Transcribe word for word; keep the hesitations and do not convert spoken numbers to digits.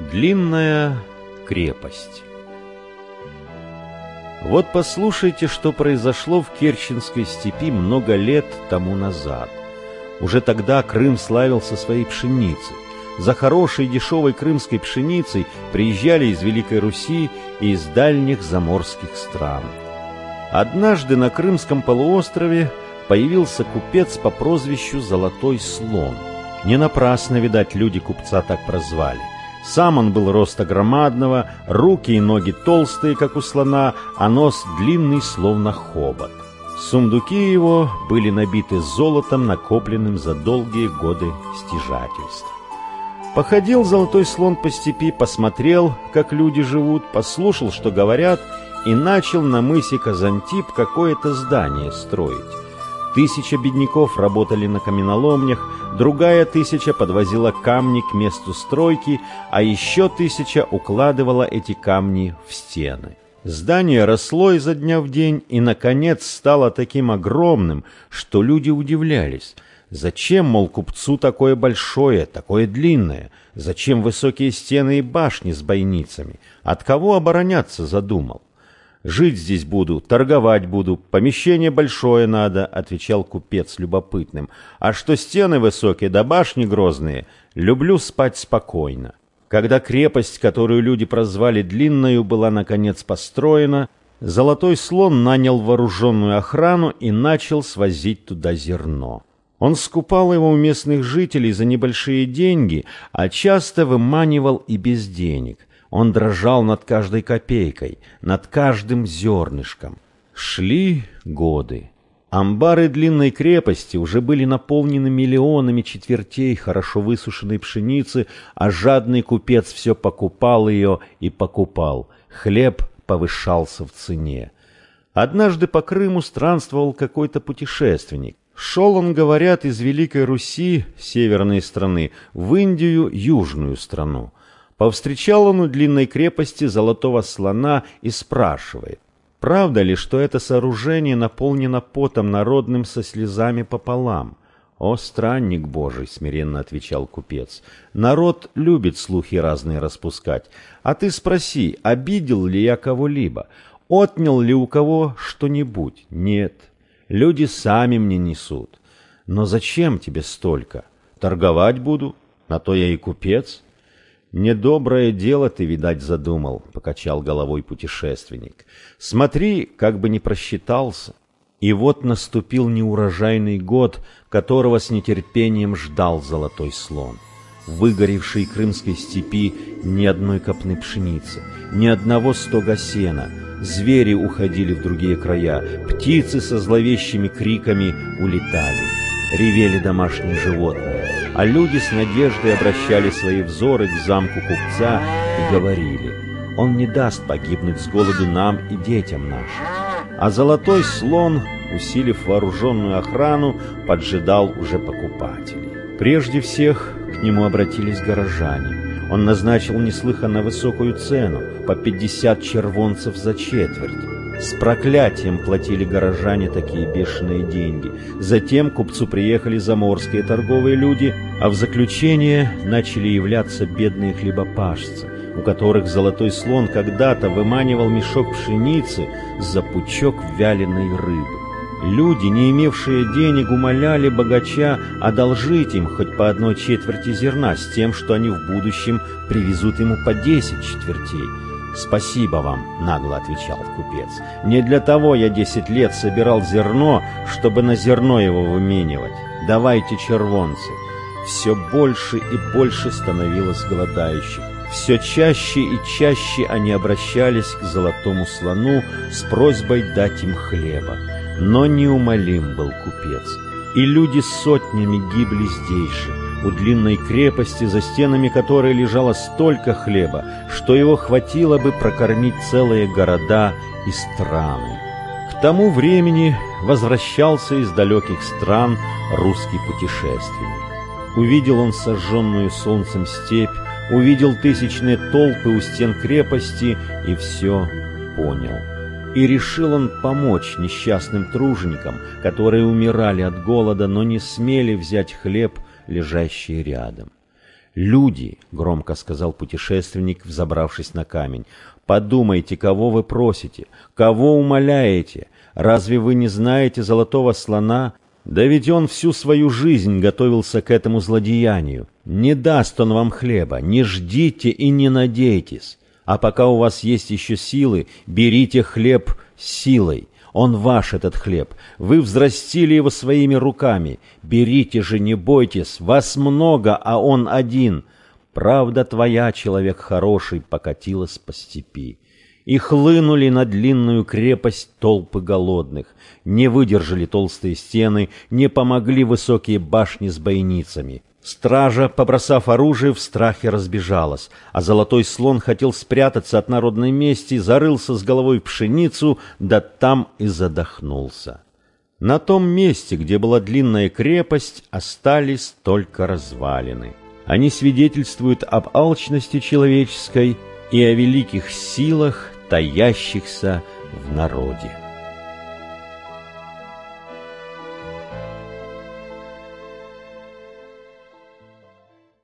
Длинная крепость. Вот послушайте, что произошло в Керченской степи много лет тому назад. Уже тогда Крым славился своей пшеницей. За хорошей дешевой крымской пшеницей приезжали из Великой Руси и из дальних заморских стран. Однажды на Крымском полуострове появился купец по прозвищу Золотой Слон. Не напрасно, видать, люди купца так прозвали. Сам он был роста громадного, руки и ноги толстые, как у слона, а нос длинный, словно хобот. Сундуки его были набиты золотом, накопленным за долгие годы стяжательств. Походил Золотой Слон по степи, посмотрел, как люди живут, послушал, что говорят, и начал на мысе Казантип какое-то здание строить. Тысяча бедняков работали на каменоломнях, другая тысяча подвозила камни к месту стройки, а еще тысяча укладывала эти камни в стены. Здание росло изо дня в день и, наконец, стало таким огромным, что люди удивлялись. Зачем, мол, купцу такое большое, такое длинное? Зачем высокие стены и башни с бойницами? От кого обороняться задумал? «Жить здесь буду, торговать буду, помещение большое надо», — отвечал купец любопытным. «А что стены высокие да башни грозные, люблю спать спокойно». Когда крепость, которую люди прозвали Длинною, была наконец построена, Золотой Слон нанял вооруженную охрану и начал свозить туда зерно. Он скупал его у местных жителей за небольшие деньги, а часто выманивал и без денег. Он дрожал над каждой копейкой, над каждым зернышком. Шли годы. Амбары Длинной крепости уже были наполнены миллионами четвертей хорошо высушенной пшеницы, а жадный купец все покупал ее и покупал. Хлеб повышался в цене. Однажды по Крыму странствовал какой-то путешественник. Шел он, говорят, из Великой Руси, северной страны, в Индию, южную страну. Повстречал он у Длинной крепости Золотого Слона и спрашивает: «Правда ли, что это сооружение наполнено потом народным со слезами пополам?» «О, странник Божий!» — смиренно отвечал купец. «Народ любит слухи разные распускать. А ты спроси, обидел ли я кого-либо? Отнял ли у кого что-нибудь? Нет. Люди сами мне несут. Но зачем тебе столько? Торговать буду, на то я и купец». «Недоброе дело ты, видать, задумал», — покачал головой путешественник. «Смотри, как бы не просчитался». И вот наступил неурожайный год, которого с нетерпением ждал Золотой Слон. В выгоревшей крымской степи ни одной копны пшеницы, ни одного стога сена. Звери уходили в другие края, птицы со зловещими криками улетали. Ревели домашние животные, а люди с надеждой обращали свои взоры к замку купца и говорили: «Он не даст погибнуть с голоду нам и детям нашим». А Золотой Слон, усилив вооруженную охрану, поджидал уже покупателей. Прежде всех к нему обратились горожане. Он назначил неслыханно высокую цену — по пятьдесят червонцев за четверть. С проклятием платили горожане такие бешеные деньги. Затем к купцу приехали заморские торговые люди, а в заключение начали являться бедные хлебопашцы, у которых Золотой Слон когда-то выманивал мешок пшеницы за пучок вяленой рыбы. Люди, не имевшие денег, умоляли богача одолжить им хоть по одной четверти зерна, с тем, что они в будущем привезут ему по десять четвертей. «Спасибо вам», — нагло отвечал купец. «Не для того я десять лет собирал зерно, чтобы на зерно его выменивать. Давайте червонцы». Все больше и больше становилось голодающих. Все чаще и чаще они обращались к Золотому Слону с просьбой дать им хлеба. Но неумолим был купец, и люди сотнями гибли здесь же, у Длинной крепости, за стенами которой лежало столько хлеба, что его хватило бы прокормить целые города и страны. К тому времени возвращался из далеких стран русский путешественник. Увидел он сожженную солнцем степь, увидел тысячные толпы у стен крепости и все понял. И решил он помочь несчастным труженикам, которые умирали от голода, но не смели взять хлеб, лежащий рядом. «Люди», — громко сказал путешественник, взобравшись на камень, — «подумайте, кого вы просите, кого умоляете. Разве вы не знаете золотого слона? Да ведь он всю свою жизнь готовился к этому злодеянию. Не даст он вам хлеба, не ждите и не надейтесь. А пока у вас есть еще силы, берите хлеб силой. Он ваш, этот хлеб. Вы взрастили его своими руками. Берите же, не бойтесь, вас много, а он один. Правда твоя, человек хороший, покатилась по степи. И хлынули на длинную крепость толпы голодных. Не выдержали толстые стены, не помогли высокие башни с бойницами. Стража, побросав оружие, в страхе разбежалась, а золотой слон хотел спрятаться от народной мести, зарылся с головой в пшеницу, да там и задохнулся. На том месте, где была длинная крепость, остались только развалины. Они свидетельствуют об алчности человеческой и о великих силах, таящихся в народе.